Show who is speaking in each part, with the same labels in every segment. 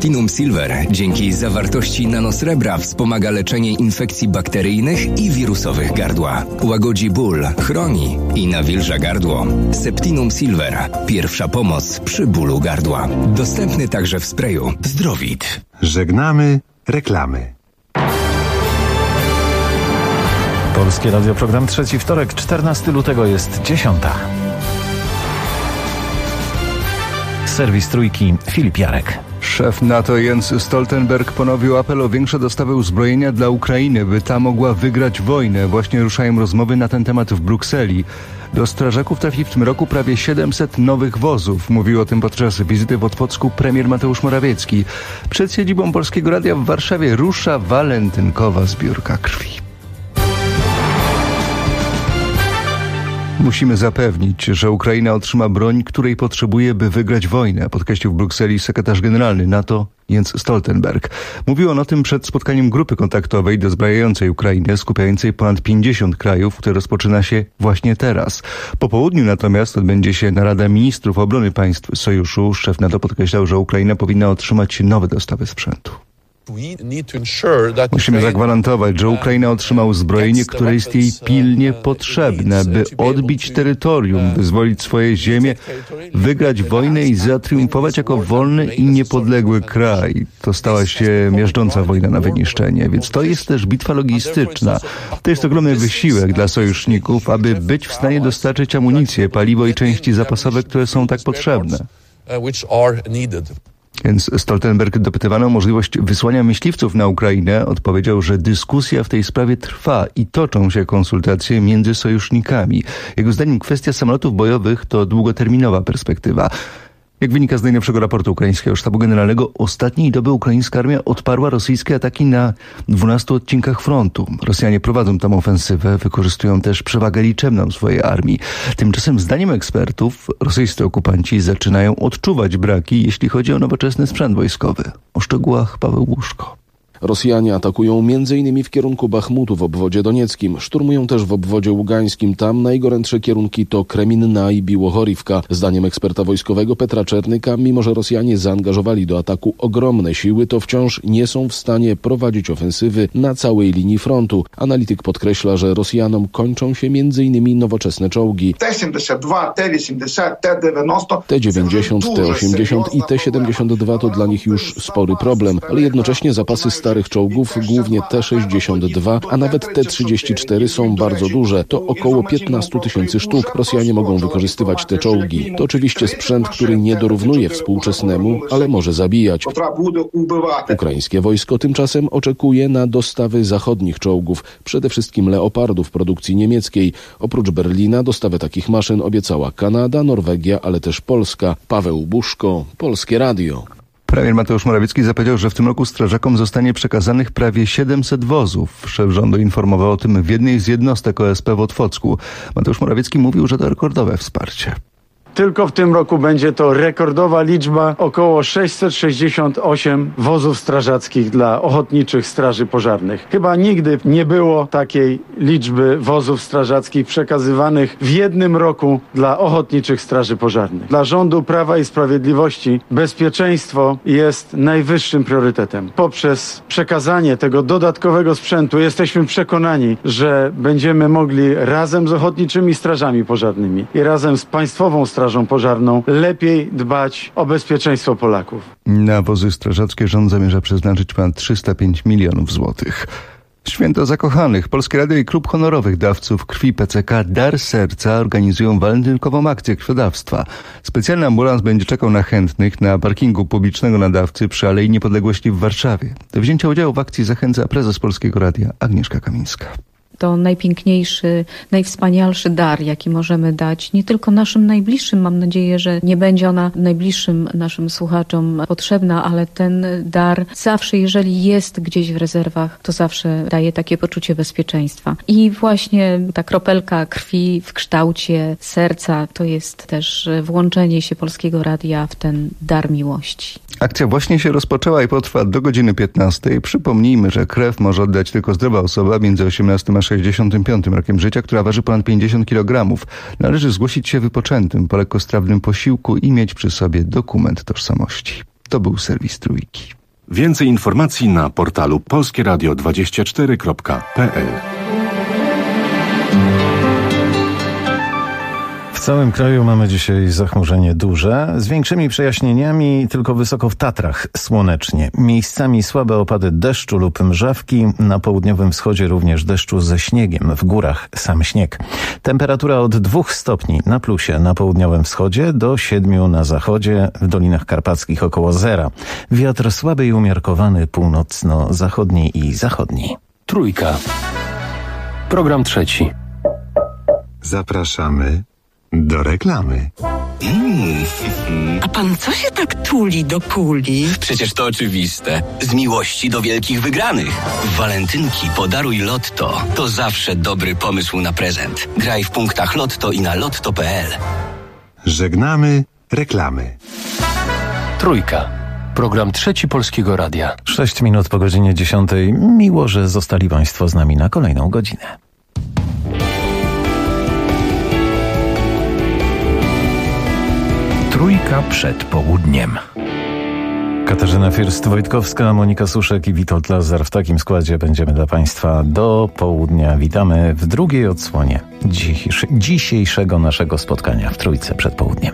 Speaker 1: Septinum Silver dzięki zawartości nanosrebra wspomaga leczenie infekcji bakteryjnych i wirusowych gardła. Łagodzi ból, chroni i nawilża gardło. Septinum Silver. Pierwsza pomoc przy bólu gardła. Dostępny także w sprayu Zdrowit.
Speaker 2: Żegnamy reklamy.
Speaker 3: Polskie Radio, program Trzeci Wtorek, 14 lutego jest 10. Serwis Trójki, Filip Jarek.
Speaker 4: Szef NATO Jens Stoltenberg ponowił apel o większe dostawy uzbrojenia dla Ukrainy, by ta mogła wygrać wojnę. Właśnie ruszają rozmowy na ten temat w Brukseli. Do strażaków trafi w tym roku prawie 700 nowych wozów. Mówił o tym podczas wizyty w Otwocku premier Mateusz Morawiecki. Przed siedzibą Polskiego Radia w Warszawie rusza walentynkowa zbiórka krwi. Musimy zapewnić, że Ukraina otrzyma broń, której potrzebuje, by wygrać wojnę, podkreślił w Brukseli sekretarz generalny NATO Jens Stoltenberg. Mówił on o tym przed spotkaniem grupy kontaktowej dozbrajającej Ukrainę, skupiającej ponad 50 krajów, które rozpoczyna się właśnie teraz. Po południu natomiast odbędzie się narada ministrów obrony państw sojuszu. Szef NATO podkreślał, że Ukraina powinna otrzymać nowe dostawy sprzętu. Musimy zagwarantować, że Ukraina otrzyma uzbrojenie, które jest jej pilnie potrzebne, by odbić terytorium, wyzwolić swoje ziemie, wygrać wojnę i zatriumfować jako wolny i niepodległy kraj. To stała się miażdżąca wojna na wyniszczenie, więc to jest też bitwa logistyczna. To jest ogromny wysiłek dla sojuszników, aby być w stanie dostarczyć amunicję, paliwo i części zapasowe, które są tak potrzebne. Więc Stoltenberg, dopytywany o możliwość wysłania myśliwców na Ukrainę, odpowiedział, że dyskusja w tej sprawie trwa i toczą się konsultacje między sojusznikami. Jego zdaniem kwestia samolotów bojowych to długoterminowa perspektywa. Jak wynika z najnowszego raportu ukraińskiego sztabu generalnego, ostatniej doby ukraińska armia odparła rosyjskie ataki na 12 odcinkach frontu. Rosjanie prowadzą tam ofensywę, wykorzystują też przewagę liczebną swojej armii. Tymczasem zdaniem ekspertów rosyjscy okupanci zaczynają odczuwać braki, jeśli chodzi o nowoczesny sprzęt wojskowy. O szczegółach Paweł Łuszko.
Speaker 5: Rosjanie atakują m.in. w kierunku Bachmutu w obwodzie donieckim. Szturmują też w obwodzie ługańskim. Tam najgorętsze kierunki to Kreminna i Biłochorivka. Zdaniem eksperta wojskowego Petra Czernyka, mimo że Rosjanie zaangażowali do ataku ogromne siły, to wciąż nie są w stanie prowadzić ofensywy na całej linii frontu. Analityk podkreśla, że Rosjanom kończą się m.in. nowoczesne czołgi.
Speaker 6: T-72, T-80, T-90.
Speaker 5: T-90, T-80 i T-72 to dla nich już spory problem, ale jednocześnie zapasy starych czołgów, głównie T-62, a nawet T-34 są bardzo duże. To około 15 000 sztuk. Rosjanie mogą wykorzystywać te czołgi. To oczywiście sprzęt, który nie dorównuje współczesnemu, ale może zabijać. Ukraińskie wojsko tymczasem oczekuje na dostawy zachodnich czołgów, przede wszystkim Leopardów produkcji niemieckiej. Oprócz Berlina dostawę takich maszyn obiecała Kanada, Norwegia, ale też Polska. Paweł Buszko, Polskie Radio.
Speaker 4: Premier Mateusz Morawiecki zapowiedział, że w tym roku strażakom zostanie przekazanych prawie 700 wozów. Szef rządu informował o tym w jednej z jednostek OSP w Otwocku. Mateusz Morawiecki mówił, że to rekordowe wsparcie.
Speaker 7: Tylko w tym roku będzie to rekordowa liczba, około 668 wozów strażackich dla ochotniczych straży pożarnych. Chyba nigdy nie było takiej liczby wozów strażackich przekazywanych w jednym roku dla ochotniczych straży pożarnych. Dla rządu Prawa i Sprawiedliwości bezpieczeństwo jest najwyższym priorytetem. Poprzez przekazanie tego dodatkowego sprzętu jesteśmy przekonani, że będziemy mogli razem z ochotniczymi strażami pożarnymi i razem z Państwową Strażą Pożarną lepiej dbać o bezpieczeństwo Polaków.
Speaker 4: Na wozy strażackie rząd zamierza przeznaczyć ponad 305 milionów złotych. Święto Zakochanych. Polskie Radio i Klub Honorowych Dawców Krwi PCK Dar Serca organizują walentynkową akcję krwiodawstwa. Specjalny ambulans będzie czekał na chętnych na parkingu publicznego nadawcy przy Alei Niepodległości w Warszawie. Do wzięcia udziału w akcji zachęca prezes Polskiego Radia Agnieszka Kamińska.
Speaker 8: To najpiękniejszy, najwspanialszy dar, jaki możemy dać nie tylko naszym najbliższym. Mam nadzieję, że nie będzie ona najbliższym naszym słuchaczom potrzebna, ale ten dar zawsze, jeżeli jest gdzieś w rezerwach, to zawsze daje takie poczucie bezpieczeństwa. I właśnie ta kropelka krwi w kształcie serca to jest też włączenie się Polskiego Radia w ten dar miłości.
Speaker 4: Akcja właśnie się rozpoczęła i potrwa do godziny 15. Przypomnijmy, że krew może oddać tylko zdrowa osoba między 18 a 65 rokiem życia, która waży ponad 50 kg. Należy zgłosić się wypoczętym po lekkostrawnym posiłku i mieć przy sobie dokument tożsamości. To był serwis Trójki.
Speaker 9: Więcej informacji na portalu polskieradio24.pl.
Speaker 3: W całym kraju mamy dzisiaj zachmurzenie duże, z większymi przejaśnieniami, tylko wysoko w Tatrach słonecznie. Miejscami słabe opady deszczu lub mrzawki, na południowym wschodzie również deszczu ze śniegiem, w górach sam śnieg. Temperatura od 2 stopni na plusie na południowym wschodzie do 7 na zachodzie, w Dolinach Karpackich około 0. Wiatr słaby i umiarkowany północno-zachodni i zachodni.
Speaker 10: Trójka. Program trzeci.
Speaker 2: Zapraszamy do reklamy.
Speaker 11: A pan co się tak tuli do kuli?
Speaker 12: Przecież to oczywiste. Z miłości do wielkich wygranych. W walentynki podaruj Lotto. To zawsze dobry pomysł na prezent. Graj w punktach Lotto i na lotto.pl.
Speaker 2: Żegnamy reklamy.
Speaker 10: Trójka. Program trzeci Polskiego Radia.
Speaker 3: 6 minut po godzinie 10. Miło, że zostali państwo z nami na kolejną godzinę.
Speaker 13: Trójka przed południem.
Speaker 3: Katarzyna First-Wojtkowska, Monika Suszek i Witold Lazar. W takim składzie będziemy dla państwa do południa. Witamy w drugiej odsłonie dzisiejszego naszego spotkania w Trójce przed południem.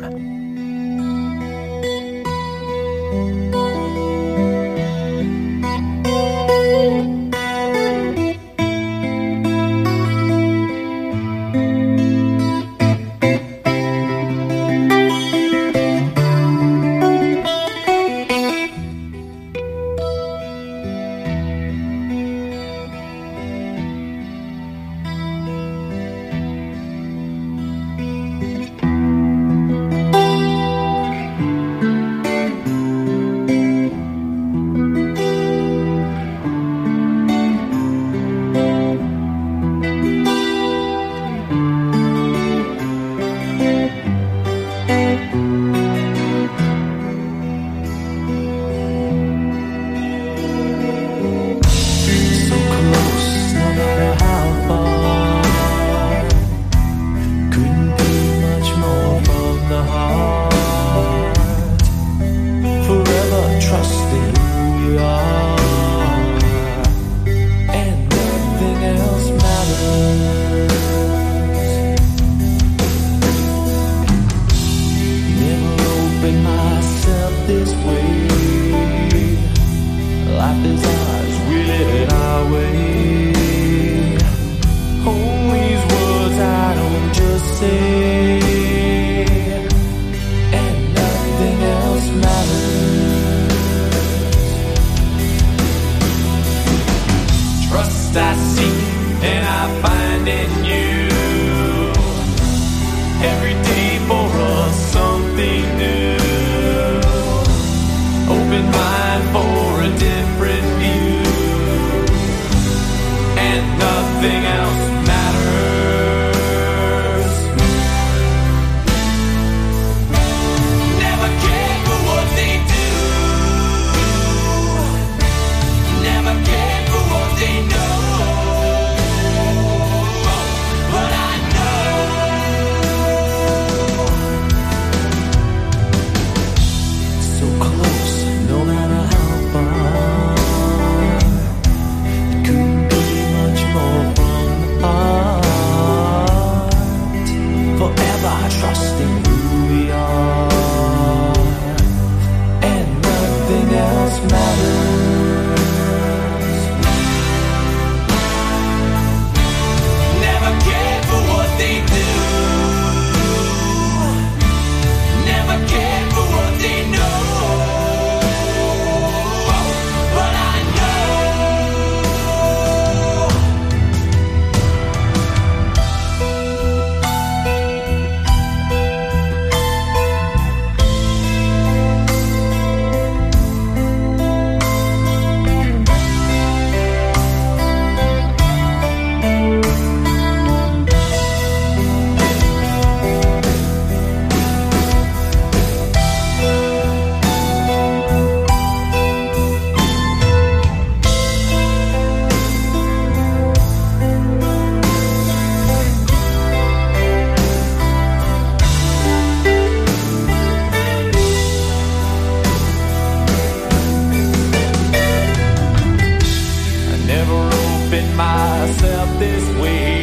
Speaker 14: keeping myself this way.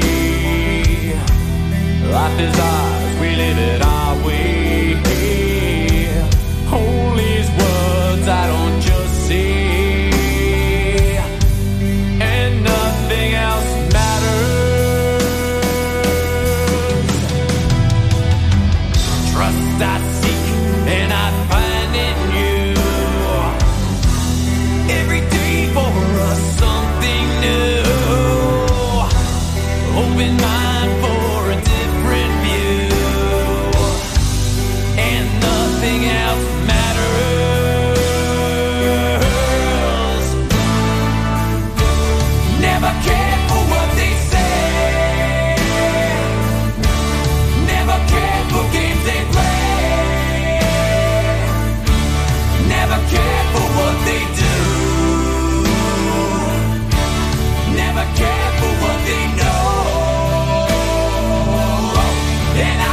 Speaker 14: Life is ours, we live it our way. All these words I don't just say, and nothing else matters. Trust I seek and I find in you. Every day for us something new. Open mind for a different view, and nothing else matters. Never cared for what they say, never cared for games they play, never cared for what they do, never cared for what they know. And I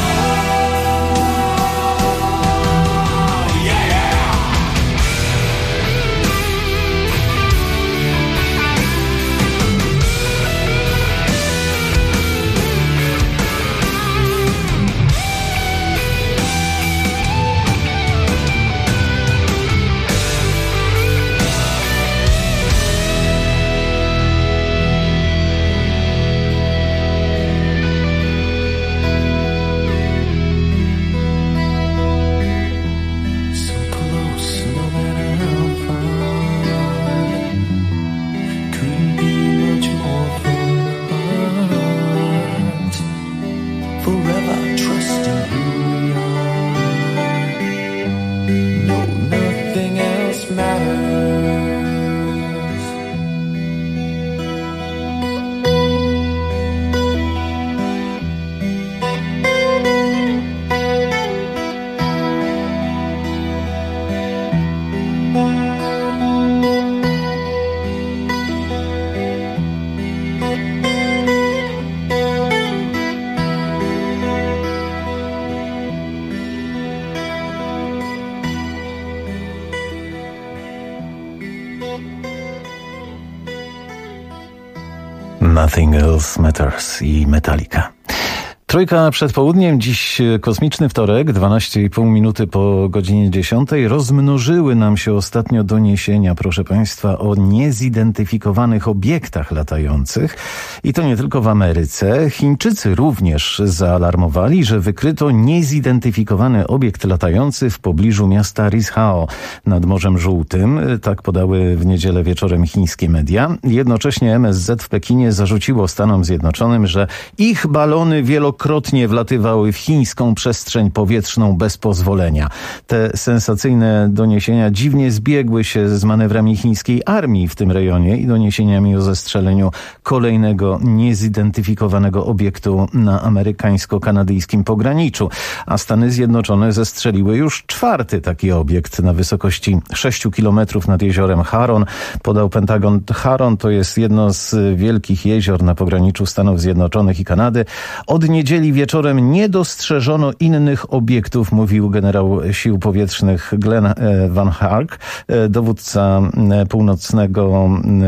Speaker 3: Nothing Else Matters i Metallica. Trójka przed południem, dziś kosmiczny wtorek, 12,5 minuty po godzinie 10. Rozmnożyły nam się ostatnio doniesienia, proszę Państwa, o niezidentyfikowanych obiektach latających. I to nie tylko w Ameryce. Chińczycy również zaalarmowali, że wykryto niezidentyfikowany obiekt latający w pobliżu miasta Rishao nad Morzem Żółtym. Tak podały w niedzielę wieczorem chińskie media. Jednocześnie MSZ w Pekinie zarzuciło Stanom Zjednoczonym, że ich balony wielokrotnie wlatywały w chińską przestrzeń powietrzną bez pozwolenia. Te sensacyjne doniesienia dziwnie zbiegły się z manewrami chińskiej armii w tym rejonie i doniesieniami o zestrzeleniu kolejnego niezidentyfikowanego obiektu na amerykańsko-kanadyjskim pograniczu. A Stany Zjednoczone zestrzeliły już czwarty taki obiekt na wysokości 6 kilometrów nad jeziorem Huron. Podał Pentagon. Huron to jest jedno z wielkich jezior na pograniczu Stanów Zjednoczonych i Kanady. Od niedzieli wieczorem nie dostrzeżono innych obiektów, mówił generał sił powietrznych Glenn Van Hark, dowódca północnego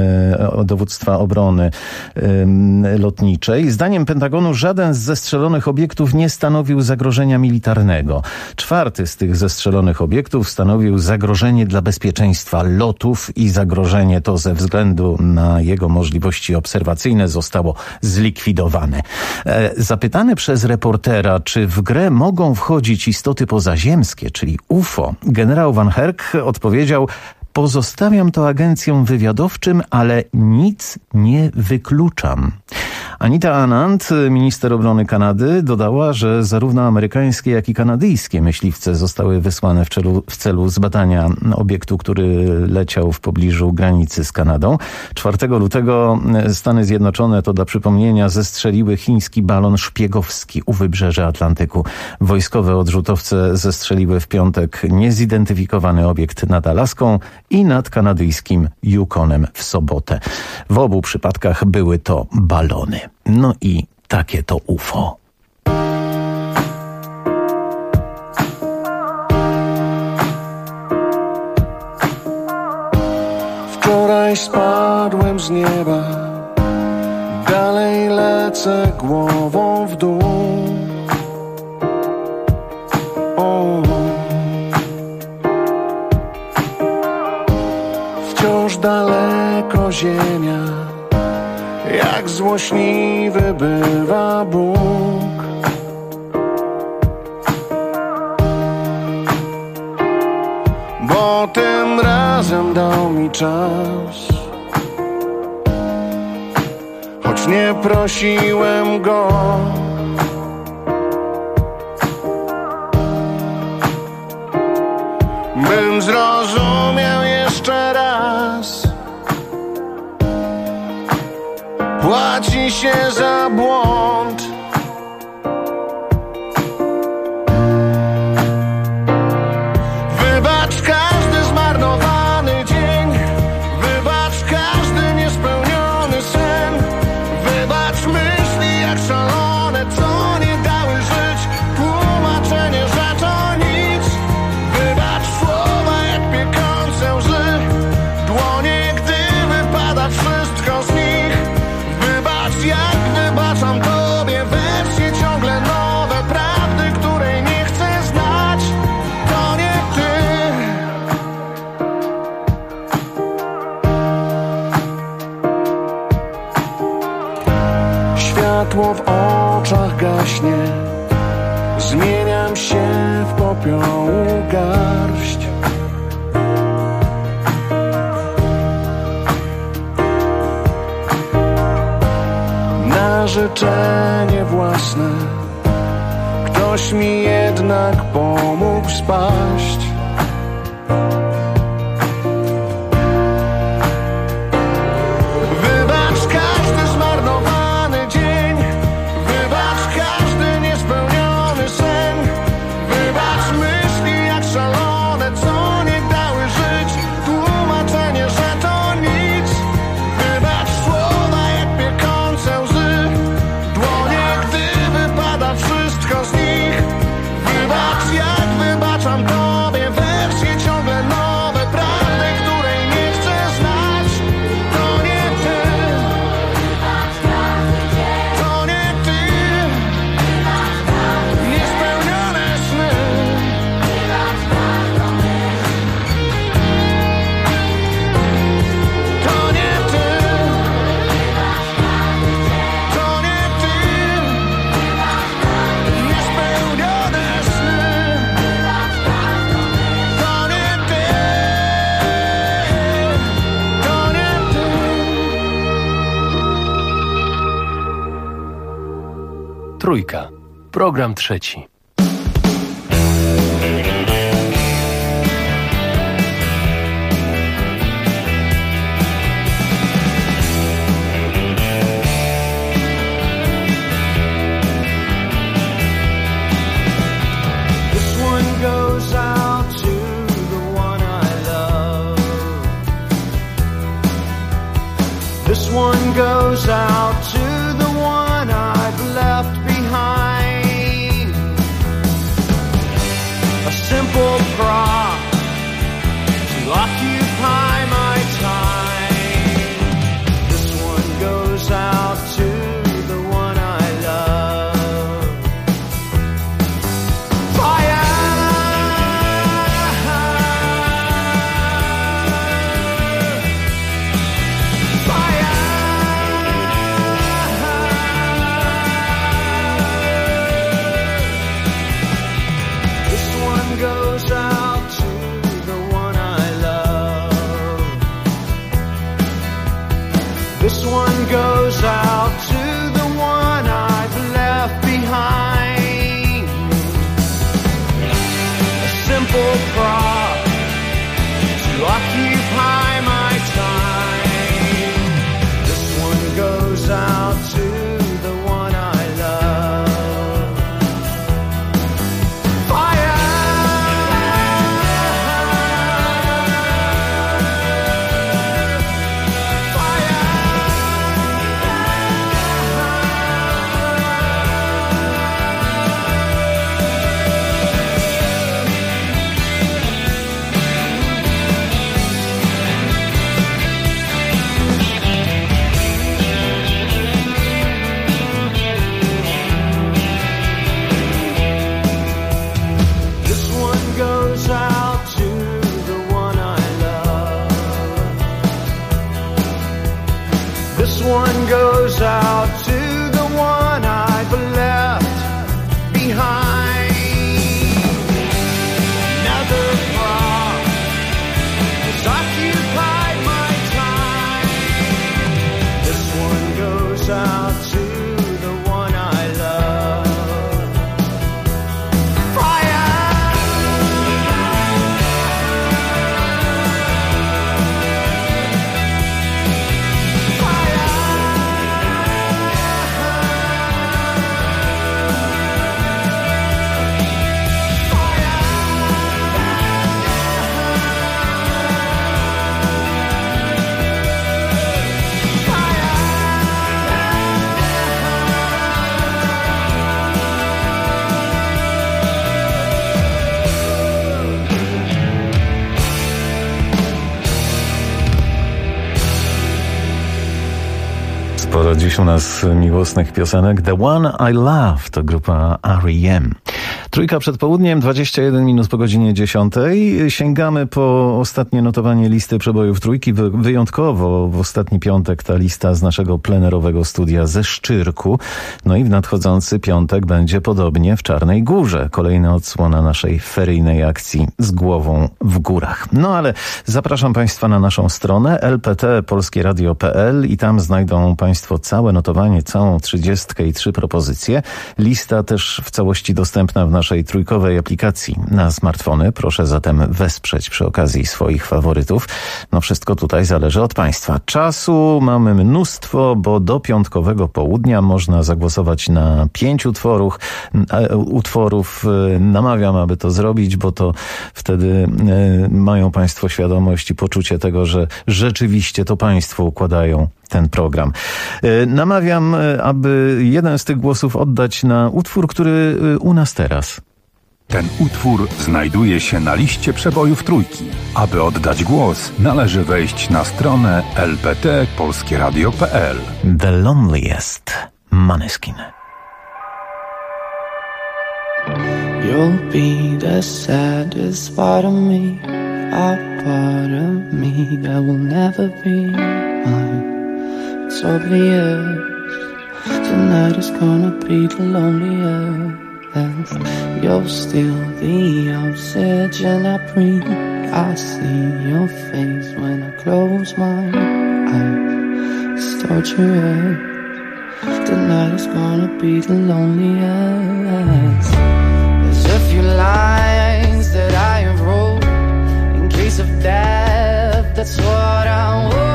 Speaker 3: dowództwa obrony lotniczej. Zdaniem Pentagonu żaden z zestrzelonych obiektów nie stanowił zagrożenia militarnego. Czwarty z tych zestrzelonych obiektów stanowił zagrożenie dla bezpieczeństwa lotów i zagrożenie to ze względu na jego możliwości obserwacyjne zostało zlikwidowane. Zapytany przez reportera, czy w grę mogą wchodzić istoty pozaziemskie, czyli UFO, generał Van Herk odpowiedział: pozostawiam to agencjom wywiadowczym, ale nic nie wykluczam. Anita Anand, minister obrony Kanady, dodała, że zarówno amerykańskie, jak i kanadyjskie myśliwce zostały wysłane w celu zbadania obiektu, który leciał w pobliżu granicy z Kanadą. 4 lutego Stany Zjednoczone, to dla przypomnienia, zestrzeliły chiński balon szpiegowski u wybrzeża Atlantyku. Wojskowe odrzutowce zestrzeliły w piątek niezidentyfikowany obiekt nad Alaską i nad kanadyjskim Yukonem w sobotę. W obu przypadkach były to balony. No i takie to UFO.
Speaker 15: Wczoraj spadłem z nieba Dalej lecę głową w dół. Wciąż daleko ziemia, jak złośliwy bywa Bóg. Bo tym razem dał mi czas, choć nie prosiłem go. Bym zrozumiał jeszcze raz, płaci się za błąd. Wybacz każdy zmarnowany dzień, wybacz każdy niespełniony sen, wybacz myśli jak szalone, co nie dały żyć, tłumaczenie, że to nic. Wybacz słowa jak piekące łzy, dłonie gdy wypada wszystko z nich. Wybacz jak wybaczam tobie, wersje ciągle nowe, prawdy, której nie chcę znać. To nie ty. Światło w oczach gaśnie, zmieniam się w popiołu garść. Na życzenie własne ktoś mi jednak pomógł spaść. Wybacz każdy zmarnowany dzień, wybacz każdy niespełniony sen, wybacz myśli jak szalone, co nie dały żyć, tłumaczenie, że to nic. Wybacz słowa jak piekące łzy, dłonie gdy wypada wszystko z nich. Wybacz jak wybaczam tobie, wersje ciągle nowe, prawdy, której nie chcę znać. To nie ty, to nie ty, niespełnione sny. To nie ty, to nie ty, niespełnione sny. To nie ty, to nie ty.
Speaker 10: Trójka. Program trzeci.
Speaker 14: This one goes out to the one I love. This one goes out to the one I've left behind. A simple prop to occupy my time. This one goes out to the one I love. Fire! This one goes out to the one I love. This one goes out to the one I've left behind. A simple prop to occupy my time. This one goes out to the one I love. Fire! Fire! one goes out to the one I've left behind. Another thought has occupied my time. This one goes out to the one I love.
Speaker 3: Sporo dziś u nas miłosnych piosenek. The One I Love to grupa R.E.M. Trójka przed południem, 21 minut po godzinie 10. Sięgamy po ostatnie notowanie listy przebojów trójki. Wyjątkowo w ostatni piątek ta lista z naszego plenerowego studia ze Szczyrku. No i w nadchodzący piątek będzie podobnie w Czarnej Górze. Kolejna odsłona naszej feryjnej akcji z głową w górach. No ale zapraszam Państwa na naszą stronę lpt.polskieradio.pl i tam znajdą Państwo całe notowanie, całą 30 i 3 propozycje. Lista też w całości dostępna w naszej trójkowej aplikacji na smartfony. Proszę zatem wesprzeć przy okazji swoich faworytów. No wszystko tutaj zależy od Państwa. Czasu mamy mnóstwo, bo do piątkowego południa można zagłosować na 5 utworów. Namawiam, aby to zrobić, bo to wtedy mają Państwo świadomość i poczucie tego, że rzeczywiście to Państwo układają ten program. Namawiam, aby jeden z tych głosów oddać na utwór, który u nas teraz.
Speaker 9: Ten utwór znajduje się na liście przebojów trójki. Aby oddać głos, należy wejść na stronę lpt.polskieradio.pl.
Speaker 3: The Loneliest, Måneskin.
Speaker 16: You'll be the saddest part of me, a part of me that will never be mine. It's obvious tonight is gonna be the loneliest. You're still the oxygen I breathe. I see your face when I close my eyes. It's torturous. Tonight is gonna be the loneliest. There's a few lines that I have wrote in case of death. That's what I want.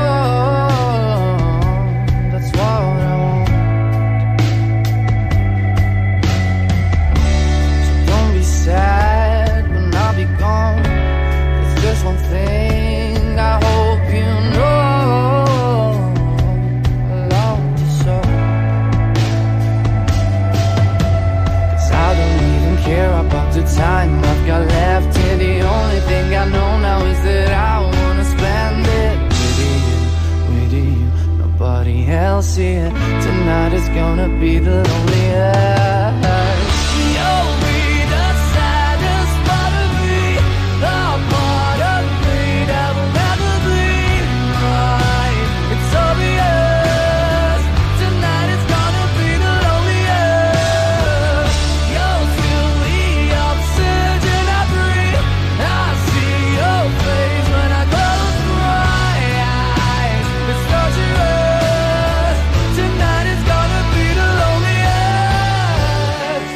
Speaker 16: That's what I want. So don't be sad when I'll be gone. There's just one thing I hope you know. I love you so. 'Cause I don't even care about the time I've got left here. The only thing I know now is that I wanna spend it with you, nobody else here. Tonight is gonna be the loneliest. You'll be the saddest part of me, the part of me that will never be mine. It's obvious, tonight is gonna be the loneliest. You'll feel the oxygen I breathe. I see your face when I close my eyes. It's torturous. Tonight is gonna be the loneliest.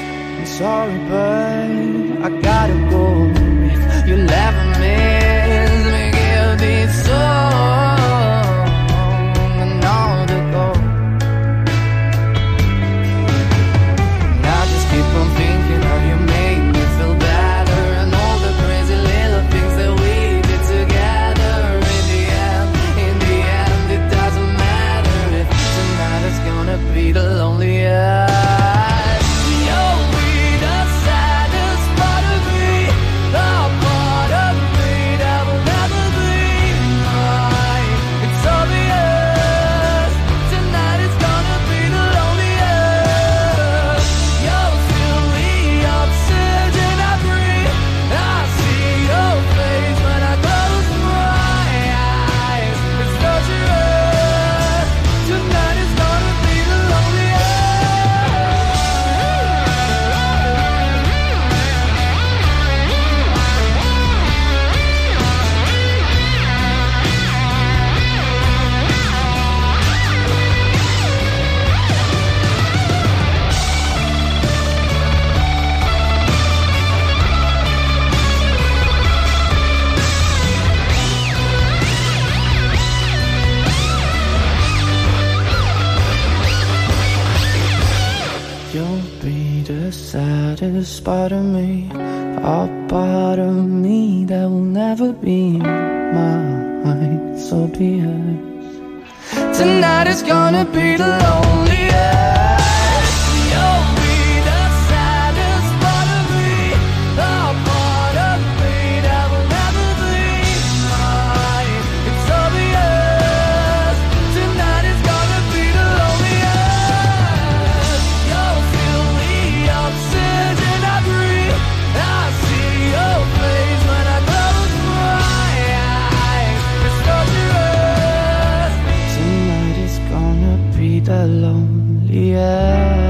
Speaker 16: part of me, a part of me that will never be mine. So be it. Tonight is gonna be the loneliest. You'll be the saddest part of me, a part of me that will never be mine. It's obvious. Tonight is gonna be the loneliest. You'll feel the oxygen I breathe. I see your face when I close my eyes. It's torturous. Tonight is gonna be the loneliest.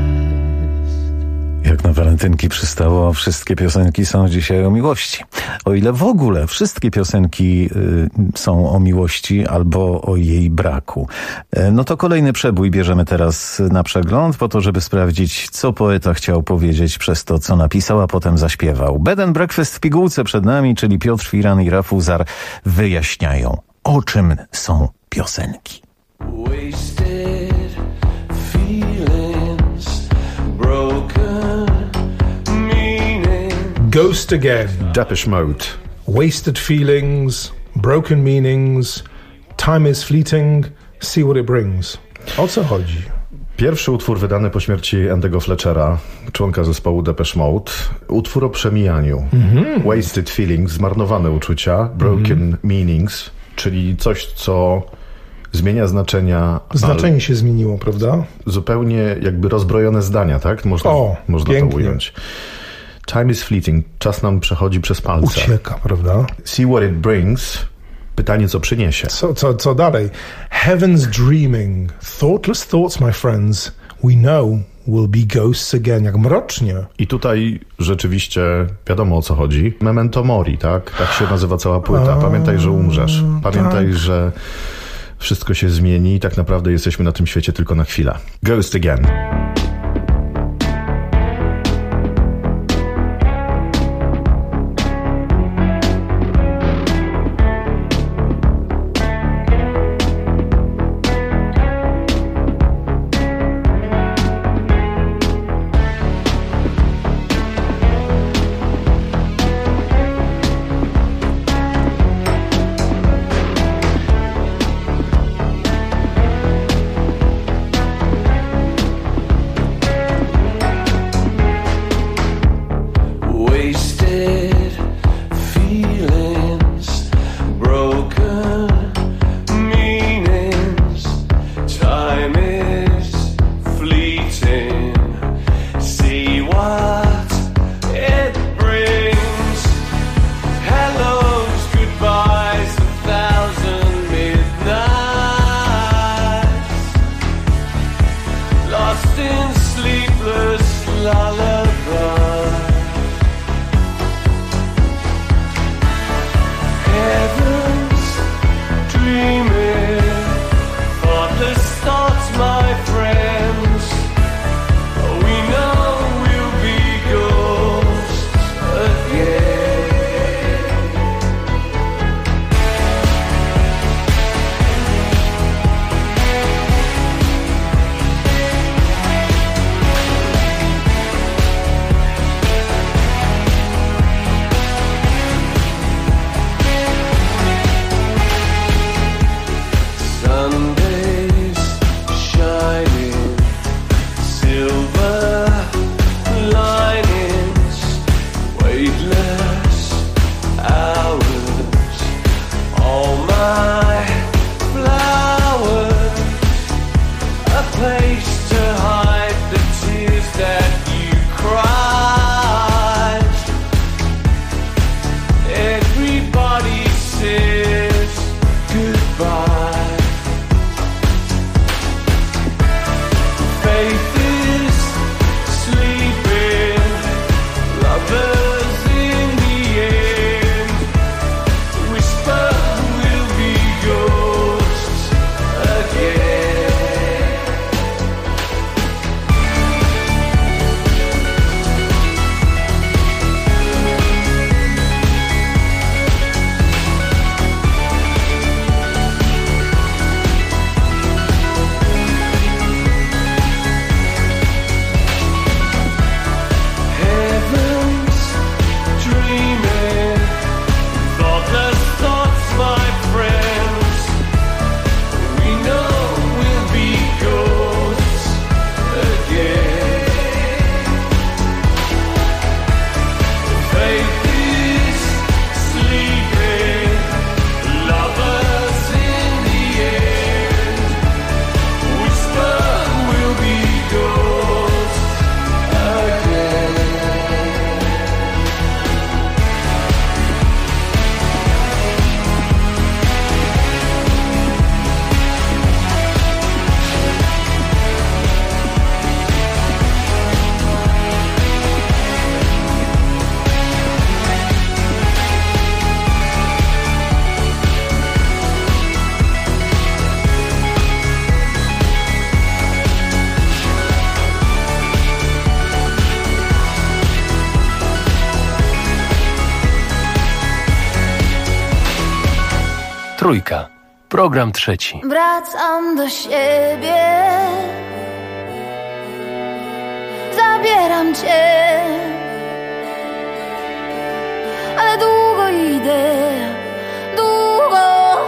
Speaker 3: Jak na walentynki przystało, wszystkie piosenki są dzisiaj o miłości. O ile w ogóle wszystkie piosenki są o miłości albo o jej braku. No to kolejny przebój bierzemy teraz na przegląd po to, żeby sprawdzić, co poeta chciał powiedzieć przez to, co napisał, a potem zaśpiewał. Bed and Breakfast w pigułce przed nami, czyli Piotr Firan i Rafał Zar wyjaśniają, o czym są piosenki.
Speaker 14: Wasted feelings, broken meaning.
Speaker 17: Ghost Again, Depeche Mode. Wasted feelings, broken meanings, time is fleeting, see what it brings. O co chodzi?
Speaker 18: Pierwszy utwór wydany po śmierci Andy'ego Fletchera, członka zespołu Depeche Mode. Utwór o przemijaniu. Wasted feelings, zmarnowane uczucia. Broken meanings, czyli coś, co zmienia znaczenia.
Speaker 17: Znaczenie się zmieniło, prawda?
Speaker 18: Zupełnie jakby rozbrojone zdania, tak? Można to ująć. Time is fleeting. Czas nam przechodzi przez palce.
Speaker 17: Ucieka, prawda?
Speaker 18: See what it brings. Pytanie, co przyniesie.
Speaker 17: Co dalej? Heaven's dreaming. Thoughtless thoughts, my friends. We know will be ghosts again. Jak mrocznie.
Speaker 18: I tutaj rzeczywiście wiadomo, o co chodzi. Memento mori, tak? Tak się nazywa cała płyta. Pamiętaj, że umrzesz. Pamiętaj, że wszystko się zmieni i tak naprawdę jesteśmy na tym świecie tylko na chwilę. Ghost again.
Speaker 10: Trójka. Program trzeci.
Speaker 19: Wracam do siebie. Zabieram cię. Ale długo idę. Długo.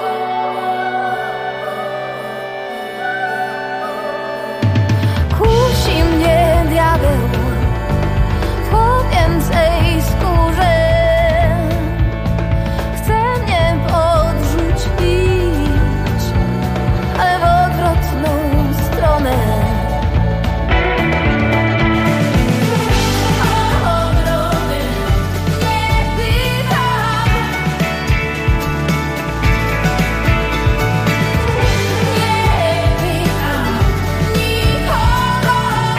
Speaker 19: Kusi mnie diabeł. Po więcej skórze. Chce mnie podrzucić, ale w odwrotną stronę. Ogrody nie pytam. Nie pytam nikogo.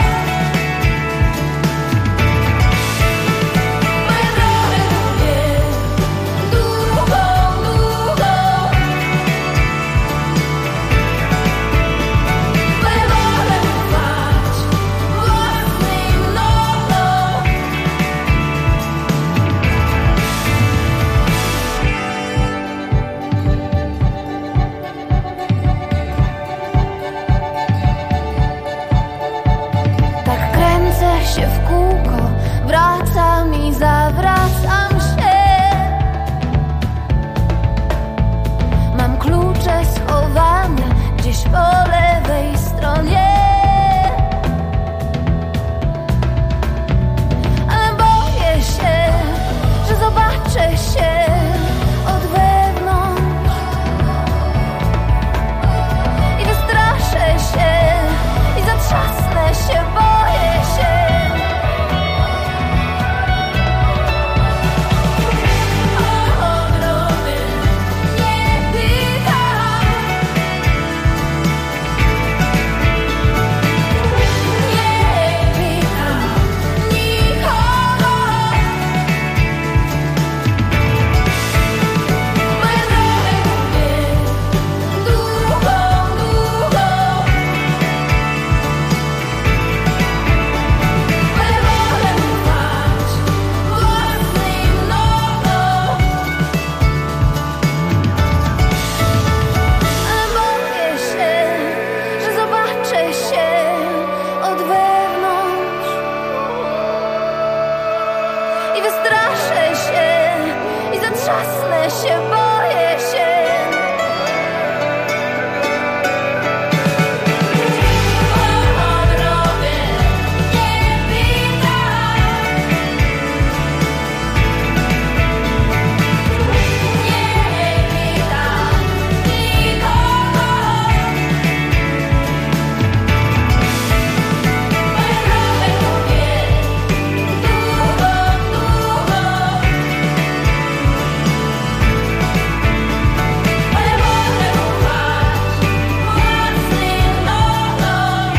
Speaker 19: Moje drogi długie, długo, długo. Moje wolę ufać własnym nogom. Tak kręcę się w kółko, wracam i zawracam się. Mam klucze schowane gdzieś po lewej stronie. Ale boję się, że zobaczę się od wewnątrz i wystraszę się i zatrzasnę się, boję się. Ogrody nie pytam. Nie pytam nikogo. Moje drogi długie, długo, długo. Moje wolę ufać własnym nogom. Ale boję się, że zobaczę się od wewnątrz i wystraszę się i zatrzasnę się, boję się. Ogrody nie pytam. Nie pytam nikogo. Moje drogi długie, długo, długo. Moje wolę ufać własnym nogom.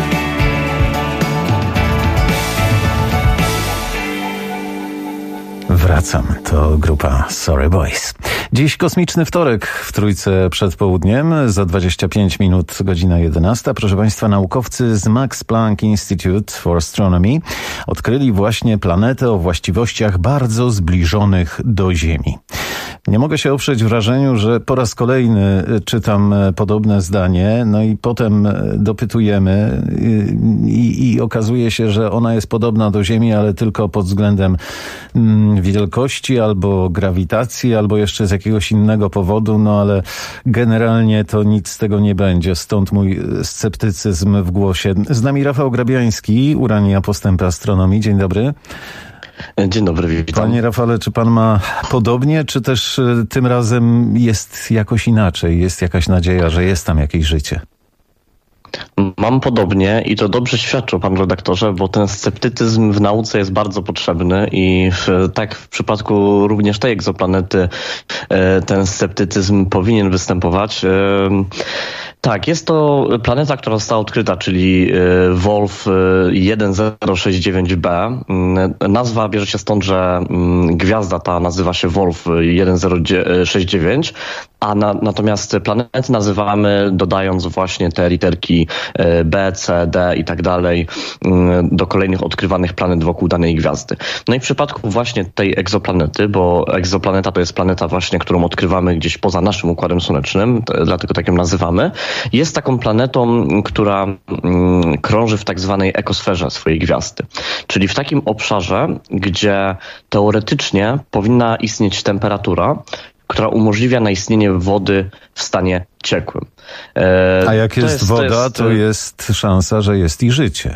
Speaker 3: Wracam. To grupa Sorry Boys. Dziś kosmiczny wtorek w Trójce przed południem. Za 25 minut godzina 11. Proszę Państwa, naukowcy z Max Planck Institute for Astronomy odkryli właśnie planetę o właściwościach bardzo zbliżonych do Ziemi. Nie mogę się oprzeć wrażeniu, że po raz kolejny czytam podobne zdanie, no i potem dopytujemy i okazuje się, że ona jest podobna do Ziemi, ale tylko pod względem wielkości albo grawitacji, albo jeszcze z jakiegoś innego powodu, no ale generalnie to nic z tego nie będzie, stąd mój sceptycyzm w głosie. Z nami Rafał Grabiański, Urania Postępy Astronomii. Dzień dobry.
Speaker 20: Dzień dobry, witam.
Speaker 3: Panie Rafale, czy pan ma podobnie, czy też tym razem jest jakoś inaczej? Jest jakaś nadzieja, że jest tam jakieś życie?
Speaker 20: Mam podobnie i to dobrze świadczy, pan redaktorze, bo ten sceptycyzm w nauce jest bardzo potrzebny i w przypadku również tej egzoplanety ten sceptycyzm powinien występować. Tak, jest to planeta, która została odkryta, czyli Wolf 1069b. Nazwa bierze się stąd, że gwiazda ta nazywa się Wolf 1069, Natomiast planety nazywamy dodając właśnie te literki B, C, D i tak dalej do kolejnych odkrywanych planet wokół danej gwiazdy. No i w przypadku właśnie tej egzoplanety, bo egzoplaneta to jest planeta właśnie, którą odkrywamy gdzieś poza naszym Układem Słonecznym, dlatego tak ją nazywamy, jest taką planetą, która krąży w tak zwanej ekosferze swojej gwiazdy. Czyli w takim obszarze, gdzie teoretycznie powinna istnieć temperatura, która umożliwia istnienie wody w stanie ciekłym.
Speaker 3: A jak jest woda, to jest szansa, że jest i życie.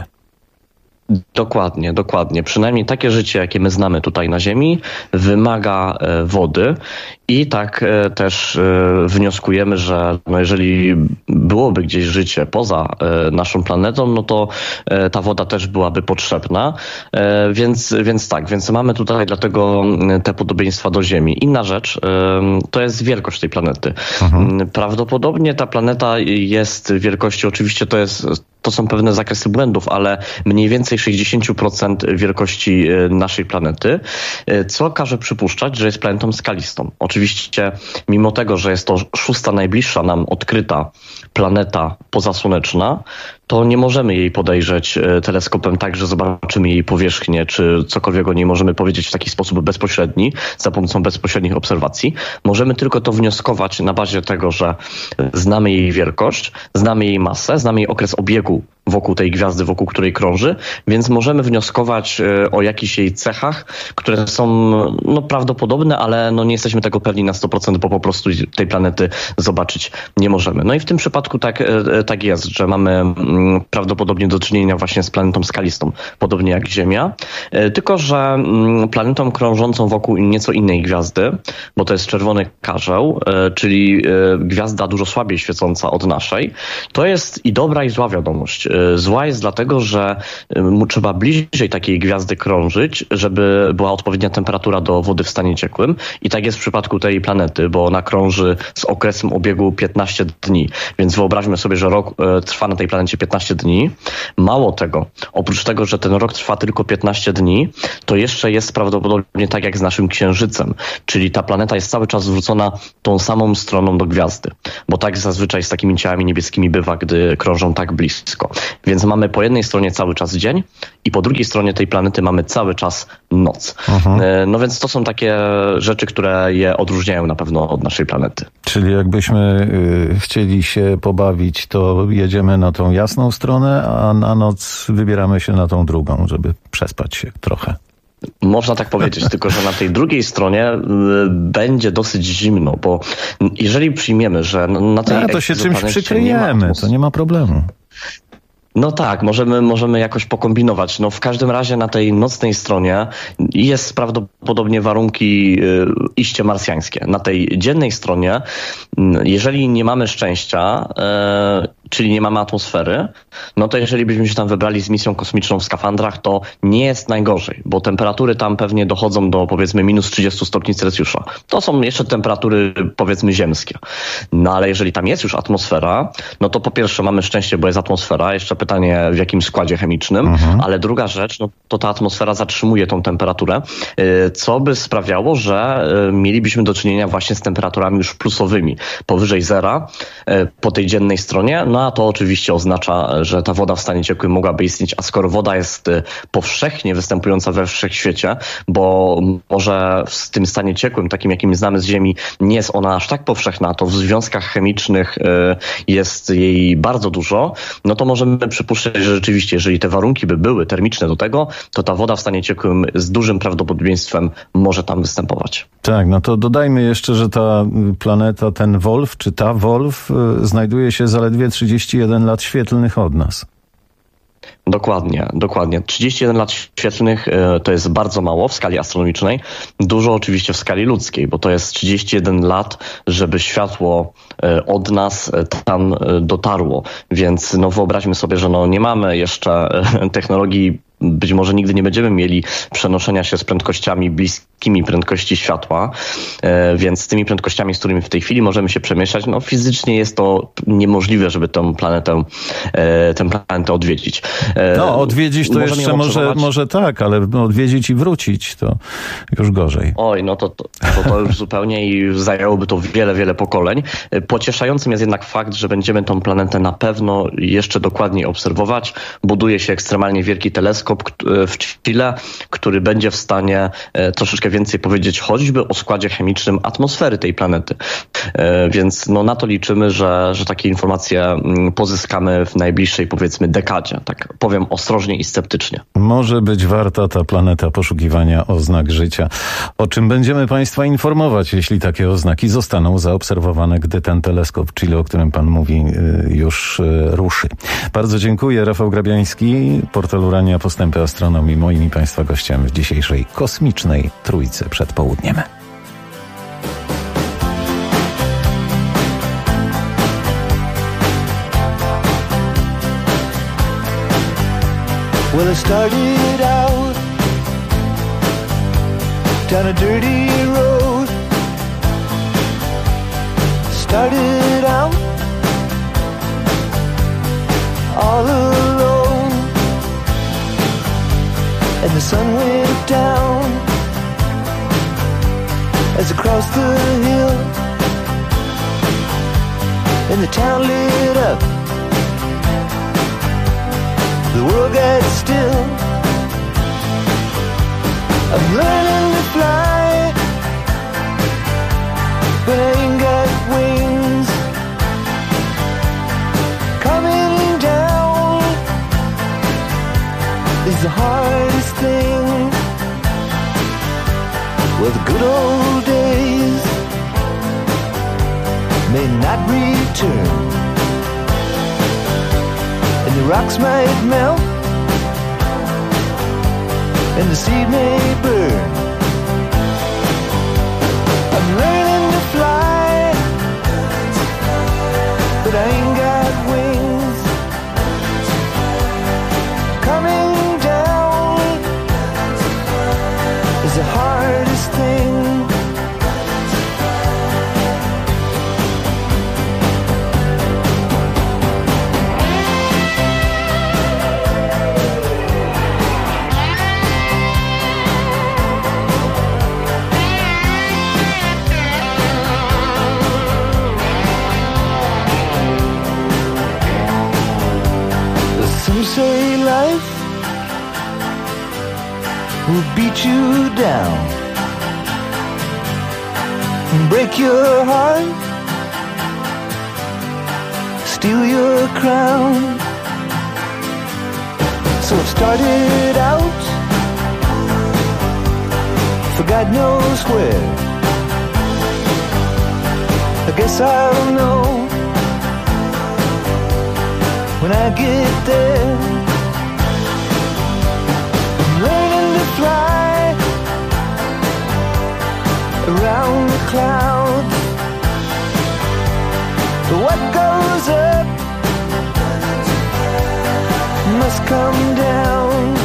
Speaker 20: Dokładnie. Przynajmniej takie życie, jakie my znamy tutaj na Ziemi, wymaga wody i tak też wnioskujemy, że jeżeli byłoby gdzieś życie poza naszą planetą, no to ta woda też byłaby potrzebna, więc mamy tutaj dlatego te podobieństwa do Ziemi. Inna rzecz to jest wielkość tej planety. Prawdopodobnie ta planeta jest wielkości, oczywiście to są pewne zakresy błędów, ale mniej więcej 60% wielkości naszej planety, co każe przypuszczać, że jest planetą skalistą. Oczywiście mimo tego, że jest to 6. najbliższa nam odkryta planeta pozasłoneczna, to nie możemy jej podejrzeć teleskopem tak, że zobaczymy jej powierzchnię, czy cokolwiek o niej możemy powiedzieć w taki sposób bezpośredni, za pomocą bezpośrednich obserwacji. Możemy tylko to wnioskować na bazie tego, że znamy jej wielkość, znamy jej masę, znamy jej okres obiegu wokół tej gwiazdy, wokół której krąży, więc możemy wnioskować o jakichś jej cechach, które są prawdopodobne, ale nie jesteśmy tego pewni na 100%, bo po prostu tej planety zobaczyć nie możemy. No i w tym przypadku tak jest, że mamy prawdopodobnie do czynienia właśnie z planetą skalistą, podobnie jak Ziemia, tylko że planetą krążącą wokół nieco innej gwiazdy, bo to jest czerwony karzeł, czyli gwiazda dużo słabiej świecąca od naszej. To jest i dobra, i zła wiadomość. Zła jest dlatego, że trzeba bliżej takiej gwiazdy krążyć, żeby była odpowiednia temperatura do wody w stanie ciekłym. I tak jest w przypadku tej planety, bo ona krąży z okresem obiegu 15 dni. Więc wyobraźmy sobie, że rok trwa na tej planecie 15 dni. Mało tego, oprócz tego, że ten rok trwa tylko 15 dni, to jeszcze jest prawdopodobnie tak jak z naszym Księżycem. Czyli ta planeta jest cały czas zwrócona tą samą stroną do gwiazdy. Bo tak zazwyczaj z takimi ciałami niebieskimi bywa, gdy krążą tak blisko. Więc mamy po jednej stronie cały czas dzień i po drugiej stronie tej planety mamy cały czas noc. No więc to są takie rzeczy, które je odróżniają na pewno od naszej planety.
Speaker 3: Czyli jakbyśmy chcieli się pobawić, to jedziemy na tą jasną stronę, a na noc wybieramy się na tą drugą, żeby przespać się trochę.
Speaker 20: Można tak powiedzieć, tylko że na tej drugiej stronie będzie dosyć zimno, bo jeżeli przyjmiemy, że na tej
Speaker 3: to się czymś przykryjemy, to nie ma problemu.
Speaker 20: No tak, możemy jakoś pokombinować. No w każdym razie na tej nocnej stronie jest prawdopodobnie warunki iście marsjańskie. Na tej dziennej stronie, jeżeli nie mamy szczęścia, czyli nie mamy atmosfery, no to jeżeli byśmy się tam wybrali z misją kosmiczną w skafandrach, to nie jest najgorzej, bo temperatury tam pewnie dochodzą do powiedzmy minus 30 stopni Celsjusza. To są jeszcze temperatury powiedzmy ziemskie. No ale jeżeli tam jest już atmosfera, no to po pierwsze mamy szczęście, bo jest atmosfera. Jeszcze pytanie w jakim składzie chemicznym, ale druga rzecz, no to ta atmosfera zatrzymuje tą temperaturę, co by sprawiało, że mielibyśmy do czynienia właśnie z temperaturami już plusowymi, powyżej zera po tej dziennej stronie. No a to oczywiście oznacza, że ta woda w stanie ciekłym mogłaby istnieć, a skoro woda jest powszechnie występująca we wszechświecie, bo może w tym stanie ciekłym, takim jakim znamy z Ziemi, nie jest ona aż tak powszechna, to w związkach chemicznych jest jej bardzo dużo, no to możemy przypuszczać, że rzeczywiście, jeżeli te warunki by były termiczne do tego, to ta woda w stanie ciekłym z dużym prawdopodobieństwem może tam występować.
Speaker 3: Tak, no to dodajmy jeszcze, że ta planeta, ten Wolf, czy ta Wolf znajduje się zaledwie 31 lat świetlnych od nas.
Speaker 20: Dokładnie. 31 lat świetlnych to jest bardzo mało w skali astronomicznej. Dużo oczywiście w skali ludzkiej, bo to jest 31 lat, żeby światło od nas tam dotarło. Więc no wyobraźmy sobie, że no nie mamy jeszcze technologii, być może nigdy nie będziemy mieli przenoszenia się z prędkościami bliskimi prędkości światła, więc z tymi prędkościami, z którymi w tej chwili możemy się przemieszczać, no fizycznie jest to niemożliwe, żeby tę planetę odwiedzić.
Speaker 3: No, odwiedzić to jeszcze może tak, ale odwiedzić i wrócić to już gorzej.
Speaker 20: Oj, no to już zupełnie i zajęłoby to wiele pokoleń. Pocieszającym jest jednak fakt, że będziemy tą planetę na pewno jeszcze dokładniej obserwować. Buduje się ekstremalnie wielki teleskop w Chile, który będzie w stanie troszeczkę więcej powiedzieć choćby o składzie chemicznym atmosfery tej planety. Więc no, na to liczymy, że takie informacje pozyskamy w najbliższej, powiedzmy, dekadzie. Tak powiem ostrożnie i sceptycznie.
Speaker 3: Może być warta ta planeta poszukiwania oznak życia, o czym będziemy Państwa informować, jeśli takie oznaki zostaną zaobserwowane, gdy ten teleskop Chile, o którym Pan mówi, już ruszy. Bardzo dziękuję. Rafał Grabiański, portal Urania, Postępy Astronomii, moim i Państwa gościem w dzisiejszej kosmicznej trójce przed południem.
Speaker 15: Well, I started out down a dirty road. Started out all alone, and the sun went down as I crossed the hill, and the town lit up. The world got still. I'm learning to fly, but I ain't got wings. Coming down is the hardest thing. Well, the good old days may not return, and the rocks might melt, and the sea may burn. I'm learning to fly, but I ain't got wings. Coming down is the hardest thing. Some say life will beat you down and break your heart, steal your crown. So it started out for God knows where. I guess I'll know when I get there. I'm learning to fly around the clouds, but what goes up must come down.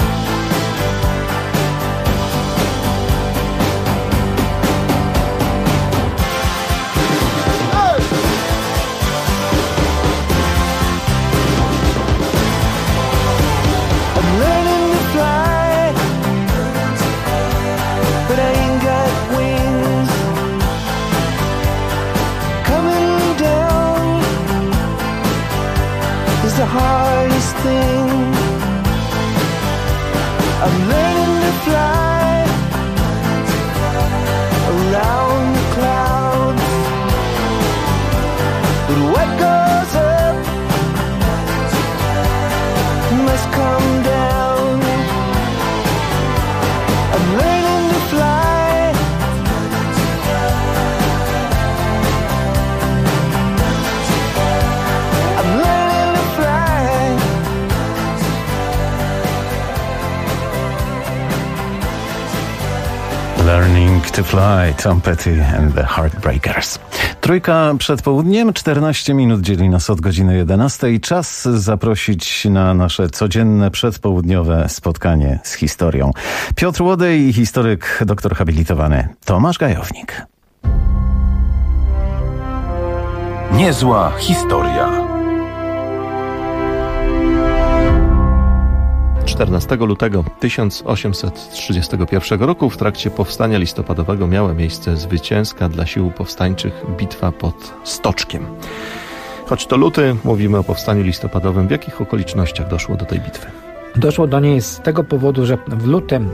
Speaker 15: The hardest thing. I'm learning to fly around the clouds, but what goes up must come down. I'm learning to fly
Speaker 3: Learning to Fly, Tom Petty and the Heartbreakers. Trójka przed południem, 14 minut dzieli nas od godziny 11. Czas zaprosić na nasze codzienne przedpołudniowe spotkanie z historią. Piotr Łodej i historyk, doktor habilitowany Tomasz Gajownik.
Speaker 9: Niezła historia.
Speaker 21: 14 lutego 1831 roku w trakcie powstania listopadowego miała miejsce zwycięska dla sił powstańczych bitwa pod Stoczkiem. Choć to luty, mówimy o powstaniu listopadowym. W jakich okolicznościach doszło do tej bitwy?
Speaker 22: Doszło do niej z tego powodu, że w lutym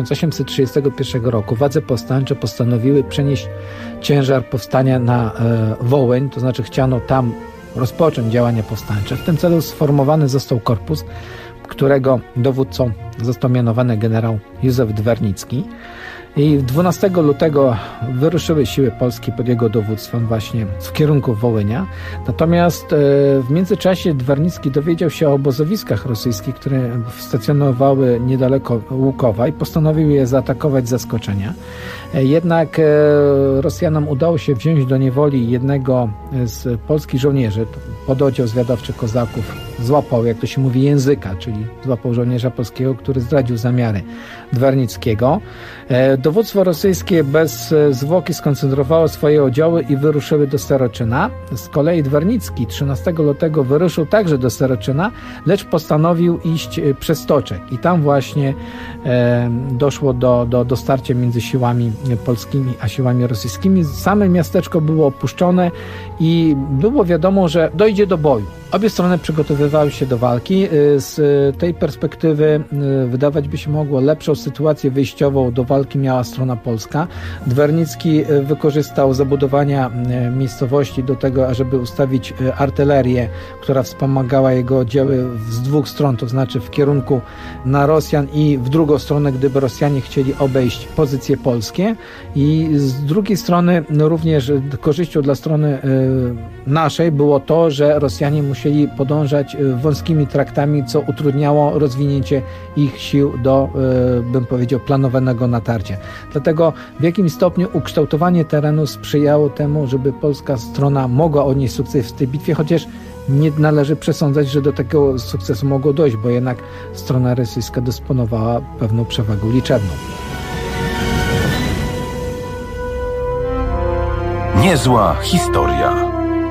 Speaker 22: 1831 roku władze powstańcze postanowiły przenieść ciężar powstania na Wołyń, to znaczy chciano tam rozpocząć działania powstańcze. W tym celu sformowany został korpus, którego dowódcą został mianowany generał Józef Dwernicki. I 12 lutego wyruszyły siły polskie pod jego dowództwem właśnie w kierunku Wołynia. Natomiast w międzyczasie Dwernicki dowiedział się o obozowiskach rosyjskich, które stacjonowały niedaleko Łukowa i postanowił je zaatakować z zaskoczenia. Jednak Rosjanom udało się wziąć do niewoli jednego z polskich żołnierzy. Pododdział zwiadowczy kozaków złapał, jak to się mówi, języka, czyli złapał żołnierza polskiego, który zdradził zamiary Dwernickiego. Dowództwo rosyjskie bez zwłoki skoncentrowało swoje oddziały i wyruszyły do Seroczyna. Z kolei Dwernicki 13 lutego wyruszył także do Seroczyna, lecz postanowił iść przez Stoczek. I tam właśnie doszło do starcia między siłami polskimi a siłami rosyjskimi. Same miasteczko było opuszczone i było wiadomo, że dojdzie do boju. Obie strony przygotowywały się do walki. Z tej perspektywy wydawać by się mogło, lepszą sytuację wyjściową do walki miała strona polska. Dwernicki wykorzystał zabudowania miejscowości do tego, ażeby ustawić artylerię, która wspomagała jego oddziały z dwóch stron, to znaczy w kierunku na Rosjan i w drugą stronę, gdyby Rosjanie chcieli obejść pozycje polskie. I z drugiej strony również korzyścią dla strony naszej było to, że Rosjanie musieli podążać wąskimi traktami, co utrudniało rozwinięcie ich sił do, bym powiedział, planowanego natarcia. Dlatego w jakimś stopniu ukształtowanie terenu sprzyjało temu, żeby polska strona mogła odnieść sukces w tej bitwie, chociaż nie należy przesądzać, że do takiego sukcesu mogło dojść, bo jednak strona rosyjska dysponowała pewną przewagą liczebną.
Speaker 9: Niezła historia.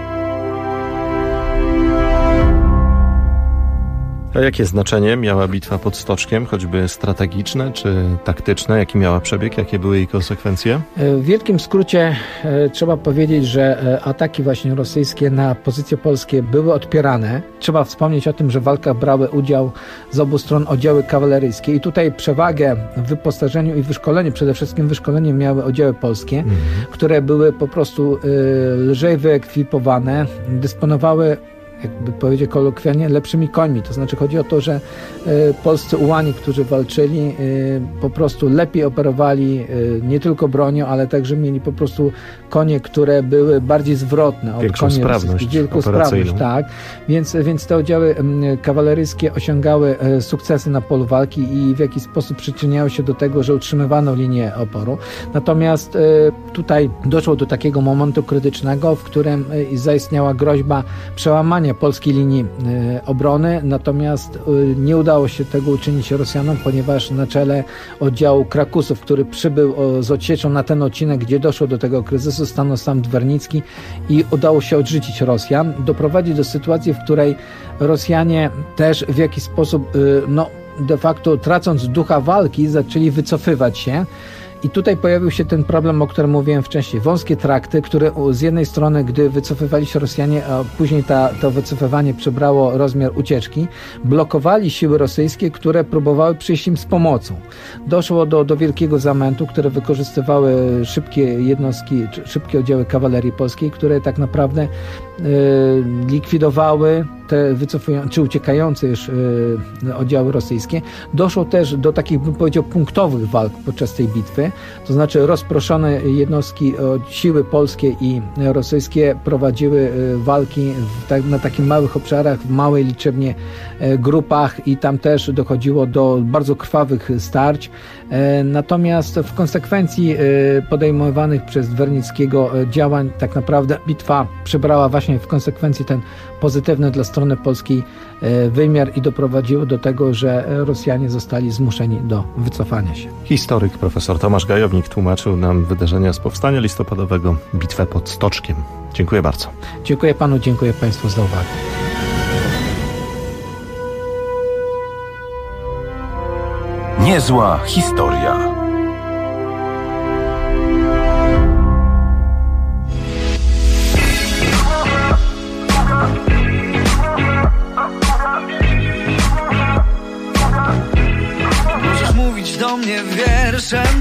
Speaker 21: A jakie znaczenie miała bitwa pod Stoczkiem, choćby strategiczne czy taktyczne? Jaki miała przebieg? Jakie były jej konsekwencje?
Speaker 22: W wielkim skrócie trzeba powiedzieć, że ataki właśnie rosyjskie na pozycje polskie były odpierane. Trzeba wspomnieć o tym, że w walkach brały udział z obu stron oddziały kawaleryjskie i tutaj przewagę w wyposażeniu i wyszkoleniu, przede wszystkim wyszkolenie miały oddziały polskie, które były po prostu lżej wyekwipowane, dysponowały, jakby powiedzieć kolokwialnie, lepszymi końmi. To znaczy chodzi o to, że polscy ułani, którzy walczyli, po prostu lepiej operowali nie tylko bronią, ale także mieli po prostu konie, które były bardziej zwrotne od koni rosyjskich. Wielką sprawność, tak. Więc te oddziały kawaleryjskie osiągały sukcesy na polu walki i w jakiś sposób przyczyniały się do tego, że utrzymywano linię oporu. Natomiast tutaj doszło do takiego momentu krytycznego, w którym zaistniała groźba przełamania polskiej linii obrony, natomiast nie udało się tego uczynić Rosjanom, ponieważ na czele oddziału Krakusów, który przybył z odsieczą na ten odcinek, gdzie doszło do tego kryzysu, stanął sam Dwernicki i udało się odrzucić Rosjan, doprowadzić do sytuacji, w której Rosjanie też w jakiś sposób, de facto tracąc ducha walki, zaczęli wycofywać się. I tutaj pojawił się ten problem, o którym mówiłem wcześniej. Wąskie trakty, które z jednej strony, gdy wycofywali się Rosjanie, a później to wycofywanie przybrało rozmiar ucieczki, blokowali siły rosyjskie, które próbowały przyjść im z pomocą. Doszło do wielkiego zamętu, które wykorzystywały szybkie jednostki, szybkie oddziały kawalerii polskiej, które tak naprawdę likwidowały te wycofujące czy uciekające już oddziały rosyjskie. Doszło też do takich, bym powiedział, punktowych walk podczas tej bitwy. to znaczy rozproszone jednostki, siły polskie i rosyjskie prowadziły walki na takich małych obszarach, w małej liczebnie grupach i tam też dochodziło do bardzo krwawych starć. Natomiast w konsekwencji podejmowanych przez Wernickiego działań tak naprawdę bitwa przybrała właśnie w konsekwencji ten pozytywny dla strony polskiej wymiar i doprowadziło do tego, że Rosjanie zostali zmuszeni do wycofania się.
Speaker 21: Historyk profesor Tomasz Gajownik tłumaczył nam wydarzenia z powstania listopadowego, bitwę pod Stoczkiem. Dziękuję bardzo.
Speaker 22: Dziękuję panu, dziękuję państwu za uwagę.
Speaker 9: Niezła historia.
Speaker 1: Możesz mówić do mnie wierszem,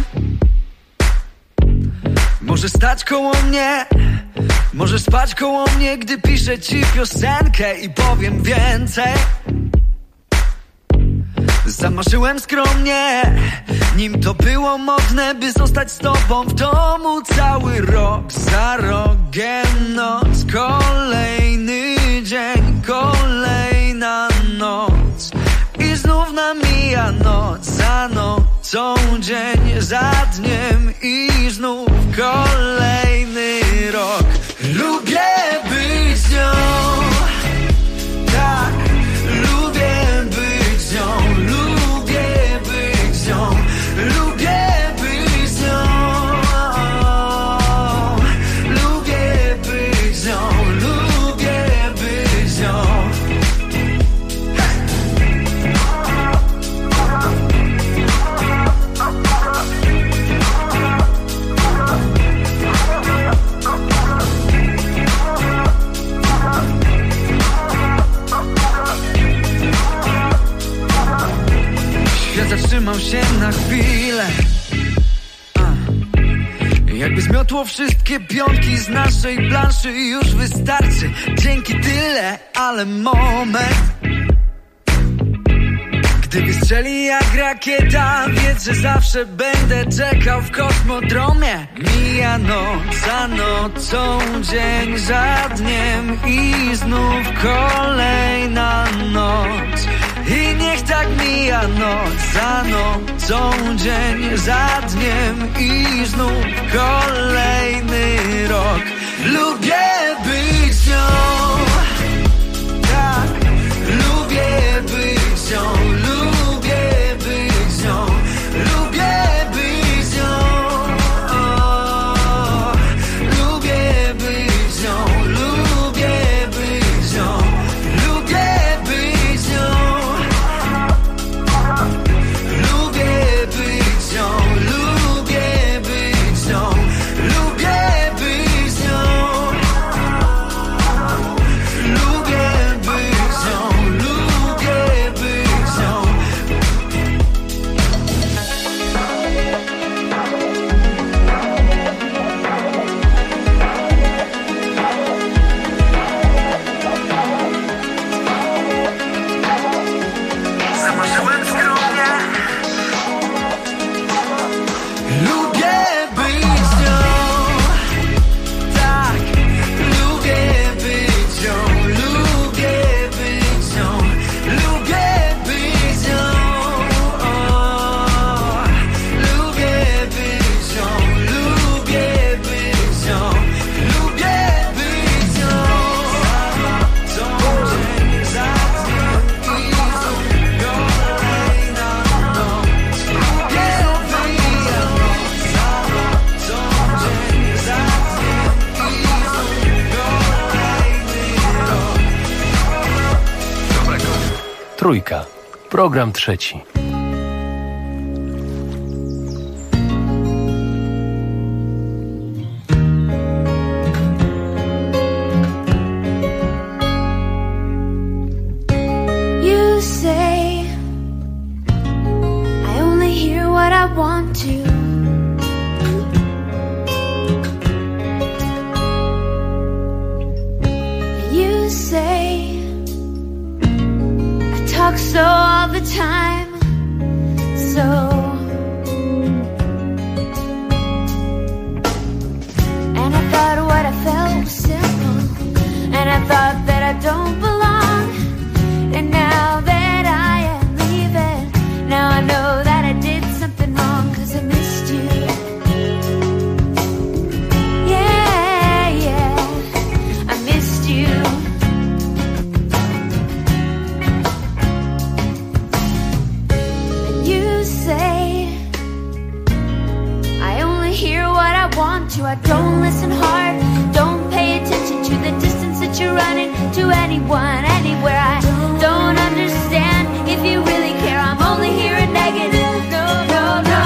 Speaker 1: możesz stać koło mnie, możesz spać koło mnie, gdy piszę ci piosenkę i powiem więcej. Zamarzyłem skromnie, nim to było modne, by zostać z tobą w domu cały rok. Za rogiem noc, kolejny dzień, kolejna noc i znów namija noc za nocą, dzień za dniem i znów kolejny rok. Lubię być z nią, tak, lubię być z nią. Lubię być z nią, lubię być z nią, lubię być z nią, lubię być z nią. Świat zatrzymał się na chwilę, jakby zmiotło wszystkie pionki z naszej planszy. Już wystarczy, dzięki tyle, ale moment, gdy wystrzeli jak rakieta, wiedz, że zawsze będę czekał w kosmodromie. Mija noc za nocą, dzień za dniem i znów kolejna noc. I niech tak mija noc za nocą, dzień za dniem i znów kolejny rok. Lubię być z nią, tak, lubię być z nią, lubię być z nią, lubię być z nią, lubię być z nią, lubię być z nią, lubię być z nią. Lubię być z nią, lubię być z nią, lubię być z nią, lubię być z nią, lubię być z nią. Zamarzyłem skromnie, lubię być z nią, tak, lubię być z nią, lubię być z nią, lubię być z nią, lubię być z nią, lubię być z nią, lubię być z nią. Co dzień za dniem i znów kolejna noc. Lubię wyjść noc za nocą, dzień za dniem i znów kolejny rok.
Speaker 10: Trójka. Program trzeci.
Speaker 19: You say I only hear what I want to. You say I talk so all the time, so thought that I don't belong. And now that I am leaving, now I know that I did something wrong, 'cause I missed you. Yeah, yeah, I missed you. And you say I only hear what I want to. I don't listen hard, don't pay attention to the distance that you're running to anyone, anywhere. I don't understand if you really care. I'm only hearing negative. No, no, no.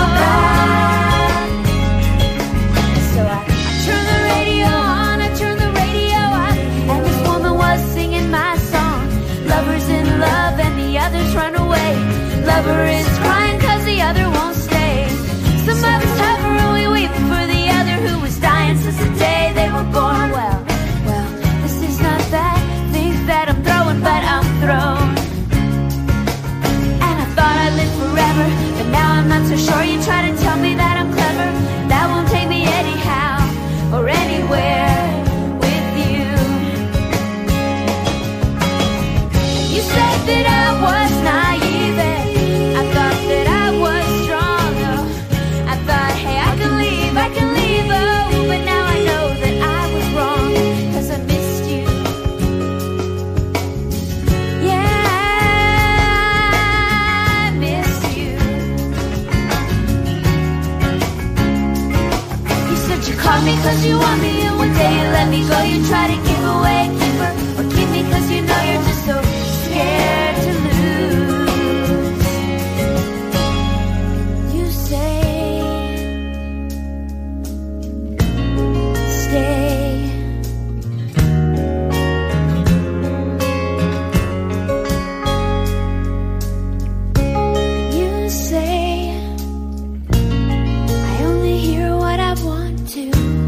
Speaker 19: So I turn the radio on, I turn the radio on, and this woman was singing my song. Lover's in love and the others run away. Lover is crying 'cause the other won't stay. Some of us hover and we weep for the other who was dying since the day they were born. Well, this is not that thing that I'm throwing, but I'm thrown. And I thought I'd live forever, but now I'm not so sure. You try to tell me that I'm clever, that won't take me anyhow or anywhere with you. You said that I was naive, I thought that I was strong. Oh, I thought, hey, I can leave, oh, but now I know that I was wrong, 'cause I missed you. Yeah, I missed you. You said you called me 'cause you want me, and one day you let me go. You try to give away a keeper, or keep me 'cause you know you're just so scared to lose. You say stay. You say I only hear what I want to.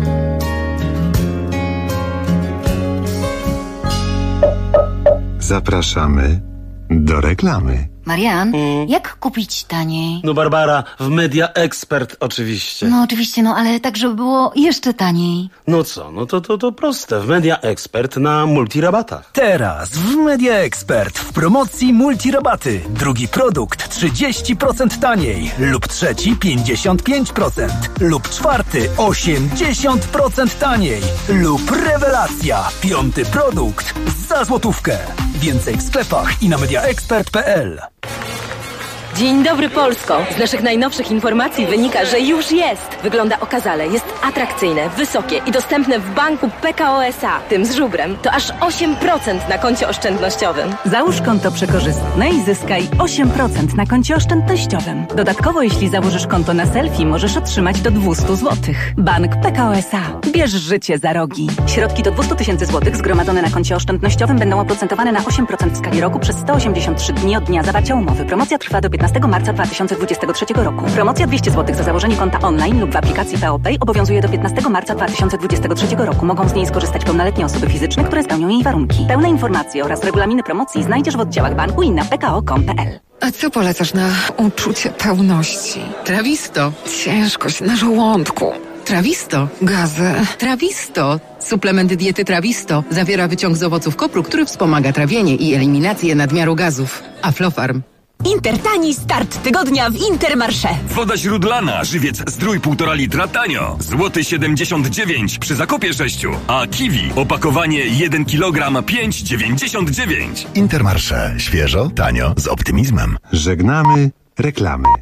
Speaker 2: Zapraszamy do reklamy.
Speaker 5: Marian, jak kupić taniej?
Speaker 6: No Barbara, w Media Expert oczywiście.
Speaker 5: No oczywiście, ale tak, żeby było jeszcze taniej.
Speaker 6: No co, no to proste. W Media Expert na multirabatach.
Speaker 13: Teraz w Media Expert w promocji multirabaty. Drugi produkt 30% taniej lub trzeci 55% lub czwarty 80% taniej lub rewelacja. Piąty produkt za złotówkę. Więcej w sklepach i na mediaexpert.pl.
Speaker 23: Dzień dobry Polsko! Z naszych najnowszych informacji wynika, że już jest. Wygląda okazale, jest atrakcyjne, wysokie i dostępne w banku PKO SA. Tym z żubrem to aż 8% na koncie oszczędnościowym.
Speaker 24: Załóż konto przekorzystne i zyskaj 8% na koncie oszczędnościowym. Dodatkowo, jeśli założysz konto na selfie, możesz otrzymać do 200 zł. Bank PKO SA. Bierz życie za rogi. Środki do 200 000 złotych zgromadzone na koncie oszczędnościowym będą oprocentowane na 8% w skali roku przez 183 dni od dnia zawarcia umowy. Promocja trwa do 15 marca 2023 roku. Promocja 200 zł za założenie konta online lub w aplikacji PeoPay obowiązuje do 15 marca 2023 roku. Mogą z niej skorzystać pełnoletnie osoby fizyczne, które spełnią jej warunki. Pełne informacje oraz regulaminy promocji znajdziesz w oddziałach banku i na pko.com.pl.
Speaker 11: A co polecasz na uczucie pełności? Trawisto. Ciężkość na żołądku. Trawisto. Gazy. Trawisto. Suplement diety Trawisto zawiera wyciąg z owoców kopru, który wspomaga trawienie i eliminację nadmiaru gazów. Aflofarm.
Speaker 25: Intertani start tygodnia w Intermarché.
Speaker 26: Woda źródlana, żywiec zdrój 1,5 litra tanio. Złoty 79 przy zakupie 6. A kiwi, opakowanie 1 kg 5,99.
Speaker 2: Intermarché. Świeżo, tanio, z optymizmem. Żegnamy reklamy.